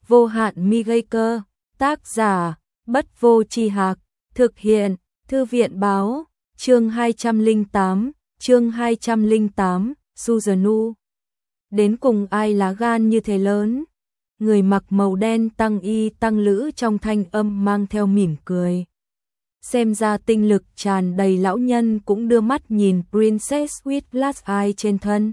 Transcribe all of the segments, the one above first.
vô hạn mi gây cơ, tác giả, Bất Vô Tri Hạc, thực hiện, Thư viện báo, chương 208, Susanoo. Đến cùng ai lá gan như thế lớn? Người mặc màu đen tăng y tăng lữ trong thanh âm mang theo mỉm cười. Xem ra tinh lực tràn đầy lão nhân cũng đưa mắt nhìn Princess with Last Eye trên thân.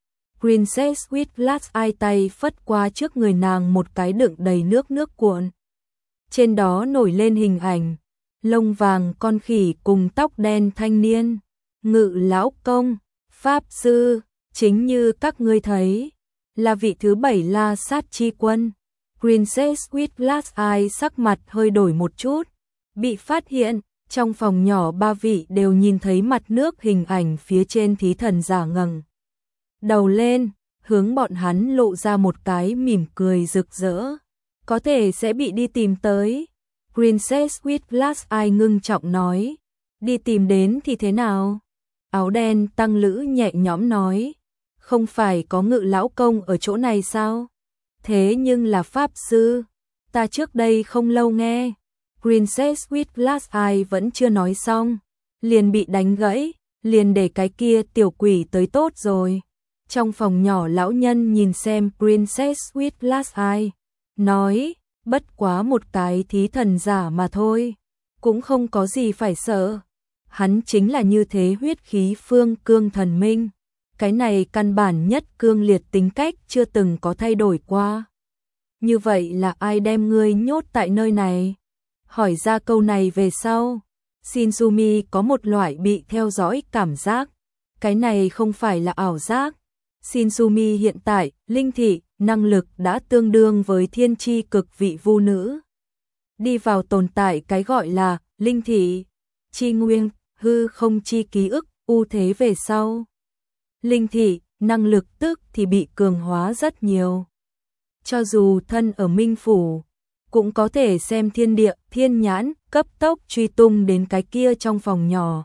Princess with Last Eye tay phất qua trước người nàng một cái đựng đầy nước cuộn. Trên đó nổi lên hình ảnh, lông vàng con khỉ cùng tóc đen thanh niên, Ngự lão công, pháp sư, chính như các ngươi thấy, là vị thứ 7 La Sát chi quân. Princess with Last Eye sắc mặt hơi đổi một chút, bị phát hiện, trong phòng nhỏ ba vị đều nhìn thấy mặt nước hình ảnh phía trên thí thần giả ngẩng đầu lên, hướng bọn hắn lộ ra một cái mỉm cười rực rỡ. Có thể sẽ bị đi tìm tới. Princess with Last Eye ngưng trọng nói. Đi tìm đến thì thế nào? Áo đen tăng lữ nhẹ nhõm nói. Không phải có Ngự lão công ở chỗ này sao? Thế nhưng là pháp sư. Ta trước đây không lâu nghe. Princess with Last Eye vẫn chưa nói xong. Liền bị đánh gãy. Liền để cái kia tiểu quỷ tới tốt rồi. Trong phòng nhỏ lão nhân nhìn xem Princess with Last Eye. Nói, bất quá một cái thí thần giả mà thôi. Cũng không có gì phải sợ. Hắn chính là như thế huyết khí phương cương thần minh. Cái này căn bản nhất cương liệt tính cách chưa từng có thay đổi qua. Như vậy là ai đem ngươi nhốt tại nơi này? Hỏi ra câu này về sau. Shinzumi có một loại bị theo dõi cảm giác. Cái này không phải là ảo giác. Shinzumi hiện tại, linh thị, năng lực đã tương đương với thiên chi cực vị vu nữ. Đi vào tồn tại cái gọi là linh thị, chi nguyên, hư không chi ký ức, ưu thế về sau. Linh thị, năng lực tức thì bị cường hóa rất nhiều. Cho dù thân ở Minh Phủ, cũng có thể xem thiên địa, thiên nhãn, cấp tốc truy tung đến cái kia trong phòng nhỏ.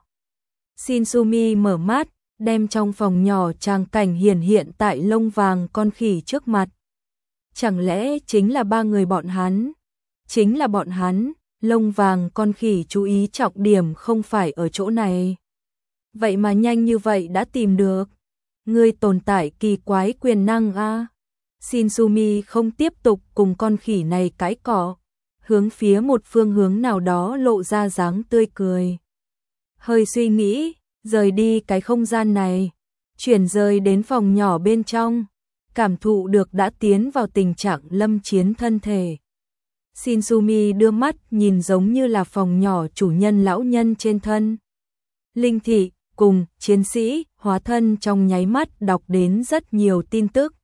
Shinzumi mở mắt, đem trong phòng nhỏ tràng cảnh hiển hiện tại lông vàng con khỉ trước mặt. Chẳng lẽ chính là ba người bọn hắn? Chính là bọn hắn, lông vàng con khỉ chú ý trọng điểm không phải ở chỗ này. Vậy mà nhanh như vậy đã tìm được. Ngươi tồn tại kỳ quái quyền năng a. Shinzumi không tiếp tục cùng con khỉ này cãi cọ, hướng phía một phương hướng nào đó lộ ra dáng tươi cười. Hơi suy nghĩ, rời đi cái không gian này, chuyển rời đến phòng nhỏ bên trong, cảm thụ được đã tiến vào tình trạng lâm chiến thân thể. Shinzumi đưa mắt nhìn giống như là phòng nhỏ chủ nhân lão nhân trên thân. Linh thị cùng chiến sĩ hóa thân trong nháy mắt đọc đến rất nhiều tin tức.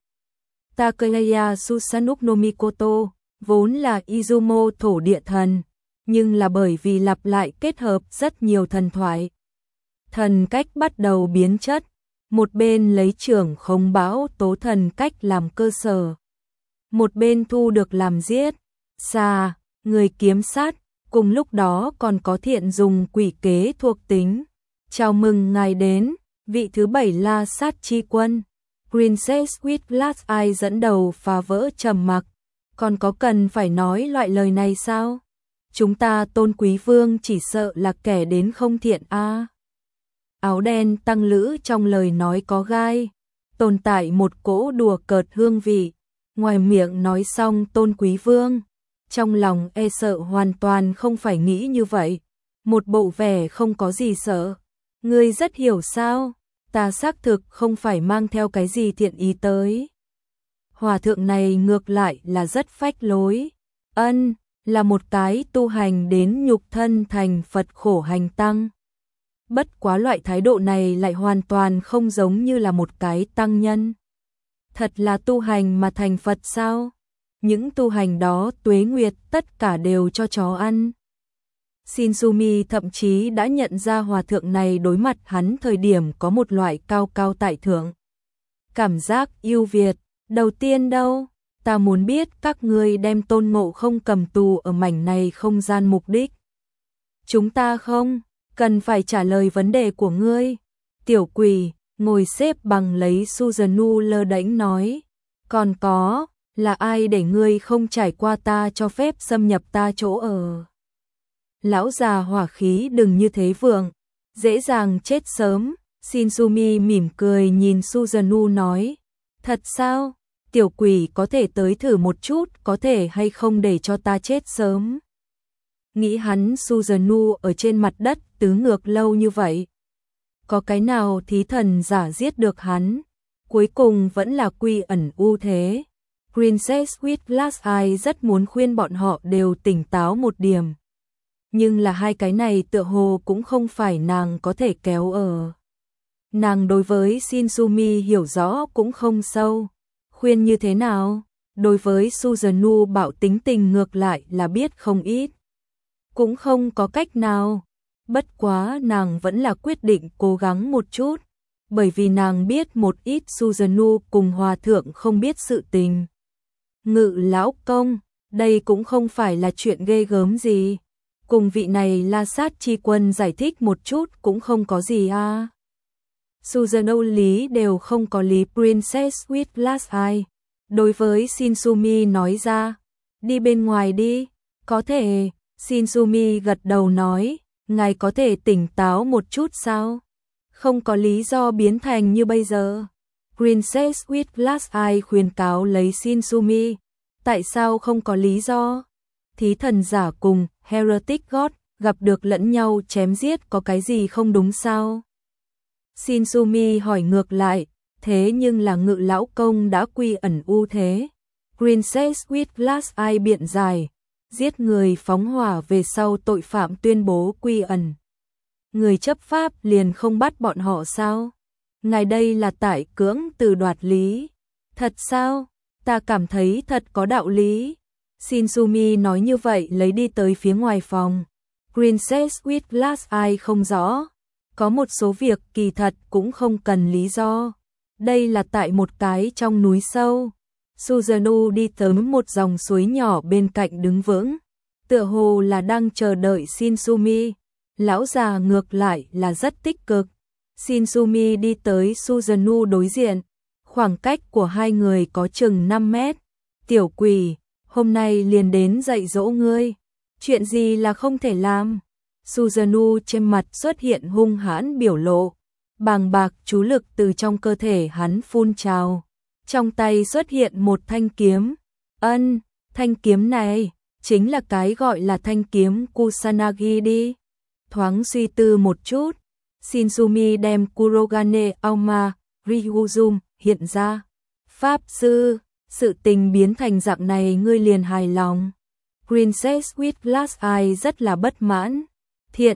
Takeya Susanoo no Mikoto vốn là Izumo thổ địa thần, nhưng là bởi vì lặp lại kết hợp rất nhiều thần thoại. Thần cách bắt đầu biến chất, một bên lấy trưởng khống bão tố thần cách làm cơ sở. Một bên thu được làm giết, xà, người kiếm sát, cùng lúc đó còn có thiện dùng quỷ kế thuộc tính. Chào mừng ngài đến, vị thứ 7 La Sát chi quân. Princess with Last Eye dẫn đầu phá vỡ trầm mặc. Còn có cần phải nói loại lời này sao? Chúng ta tôn quý vương chỉ sợ là kẻ đến không thiện a. Áo đen tăng lữ trong lời nói có gai, tồn tại một cỗ đùa cợt hương vị. Ngoài miệng nói xong tôn quý vương, trong lòng e sợ hoàn toàn không phải nghĩ như vậy. Một bộ vẻ không có gì sợ. Ngươi rất hiểu sao? Ta xác thực không phải mang theo cái gì thiện ý tới. Hòa thượng này ngược lại là rất phách lối. Ân, là một cái tu hành đến nhục thân thành Phật khổ hành tăng. Bất quá loại thái độ này lại hoàn toàn không giống như là một cái tăng nhân. Thật là tu hành mà thành Phật sao? Những tu hành đó tuế nguyệt tất cả đều cho chó ăn. Shinzumi thậm chí đã nhận ra hòa thượng này đối mặt hắn thời điểm có một loại cao cao tại thượng. Cảm giác yêu Việt, đầu tiên đâu, ta muốn biết các ngươi đem Tôn Ngộ Không cầm tù ở mảnh này không gian mục đích. Chúng ta không, cần phải trả lời vấn đề của ngươi. Tiểu quỷ, ngồi xếp bằng lấy Susanoo lơ đễnh nói. Còn có, Là ai để ngươi không trải qua ta cho phép xâm nhập ta chỗ ở? Lão già hỏa khí đừng như thế vượng, dễ dàng chết sớm. Shinsumi mỉm cười nhìn Susanoo nói, thật sao? Tiểu quỷ có thể tới thử một chút, có thể hay không để cho ta chết sớm? Nghĩ hắn Susanoo ở trên mặt đất tứ ngược lâu như vậy. Có cái nào thí thần giả giết được hắn? Cuối cùng vẫn là quy ẩn ưu thế. Princess with Glass Eyes rất muốn khuyên bọn họ đều tỉnh táo một điểm. Nhưng là hai cái này tựa hồ cũng không phải nàng có thể kéo ở. Nàng đối với Shinsumi hiểu rõ cũng không sâu. Khuyên như thế nào? Đối với Susanoo bạo tính tình ngược lại là biết không ít. Cũng không có cách nào. Bất quá nàng vẫn là quyết định cố gắng một chút. Bởi vì nàng biết một ít Susanoo cùng hòa thượng không biết sự tình. Ngự lão công, đây cũng không phải là chuyện ghê gớm gì. Cùng vị này La Sát Chi Quân giải thích một chút cũng không có gì à. Susanoo lý đều không có lý. Princess with Glass Eyes đối với Shinsumi nói ra, đi bên ngoài đi. Có thể. Shinsumi gật đầu nói, ngài có thể tỉnh táo một chút sao? Không có lý do biến thành như bây giờ. Princess with Glass Eyes khuyên cáo lấy Shinsumi, tại sao không có lý do? Thí thần giả cùng Heretic God gặp được lẫn nhau chém giết có cái gì không đúng sao? Shinsumi hỏi ngược lại, thế nhưng là ngự lão công đã quy ẩn ưu thế. Princess with Glass Eyes biện giải, giết người phóng hỏa về sau tội phạm tuyên bố quy ẩn. Người chấp pháp liền không bắt bọn họ sao? Ngài đây là tại cưỡng từ đoạt lý. Thật sao? Ta cảm thấy thật có đạo lý. Shinsumi nói như vậy lấy đi tới phía ngoài phòng. Princess with Glass Eyes không rõ. Có một số việc kỳ thật cũng không cần lý do. Đây là tại một cái trong núi sâu. Susanoo đi tới một dòng suối nhỏ bên cạnh đứng vững. Tựa hồ là đang chờ đợi Shinsumi. Lão già ngược lại là rất tích cực. Shinsumi đi tới Susanoo đối diện. Khoảng cách của hai người có chừng 5 mét. Tiểu quỷ, hôm nay liền đến dạy dỗ ngươi. Chuyện gì là không thể làm? Susanoo trên mặt xuất hiện hung hãn biểu lộ. Bàng bạc chú lực từ trong cơ thể hắn phun trào. Trong tay xuất hiện một thanh kiếm. Thanh kiếm này chính là cái gọi là thanh kiếm Kusanagi đi. Thoáng suy tư một chút, Shinsumi đem Kurogane Auma Ryuzum hiện ra. Pháp sư, sự tình biến thành dạng này ngươi liền hài lòng. Princess with Glass Eyes rất là bất mãn. Thiện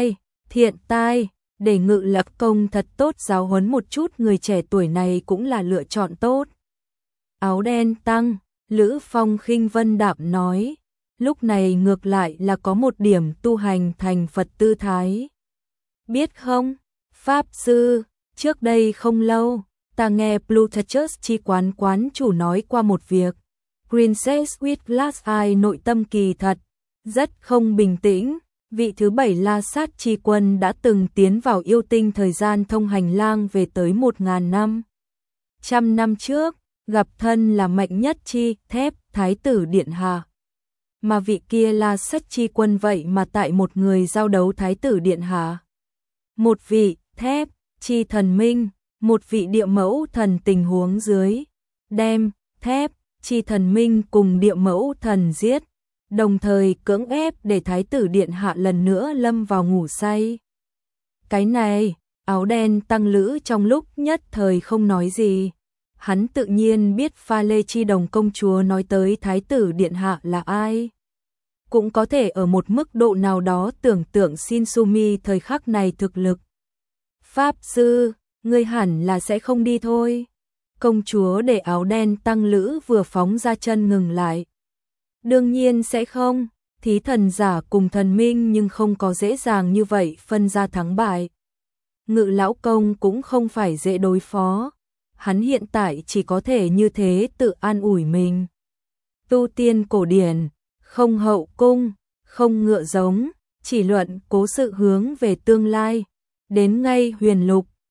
tai, để ngự lập công thật tốt giáo huấn một chút người trẻ tuổi này cũng là lựa chọn tốt. Áo đen tăng, Lữ Phong khinh vân đạm nói, lúc này ngược lại là có một điểm tu hành thành Phật tư thái. Biết không, Pháp sư, trước đây không lâu, ta nghe Plutarchus chi quán chủ nói qua một việc. Princess with Glass Eyes nội tâm kỳ thật, rất không bình tĩnh. Vị thứ 7 La Sát Chi Quân đã từng tiến vào yêu tinh thời gian thông hành lang về tới 1000 năm. Trăm năm trước, gặp thân là mạnh nhất chi thép Thái tử Điện Hạ. Mà vị kia La Sát Chi Quân vậy mà tại một người giao đấu Thái tử Điện Hạ. Một vị thép chi thần minh, một vị địa mẫu thần tình huống dưới. Đem thép chi thần minh cùng địa mẫu thần giết. Đồng thời cưỡng ép để Thái tử Điện Hạ lần nữa lâm vào ngủ say. Cái này, áo đen tăng lữ trong lúc nhất thời không nói gì. Hắn tự nhiên biết Pha Lê Chi Đồng công chúa nói tới Thái tử Điện Hạ là ai. Cũng có thể ở một mức độ nào đó tưởng tượng Shinsumi thời khắc này thực lực. Pháp sư, ngươi hẳn là sẽ không đi thôi. Công chúa để áo đen tăng lữ vừa phóng ra chân ngừng lại. Đương nhiên sẽ không, thí thần giả cùng thần minh nhưng không có dễ dàng như vậy phân ra thắng bại. Ngự lão công cũng không phải dễ đối phó, hắn hiện tại chỉ có thể như thế tự an ủi mình. Tu tiên cổ điển, không hậu cung, không ngựa giống, chỉ luận cố sự hướng về tương lai, đến ngay huyền lục,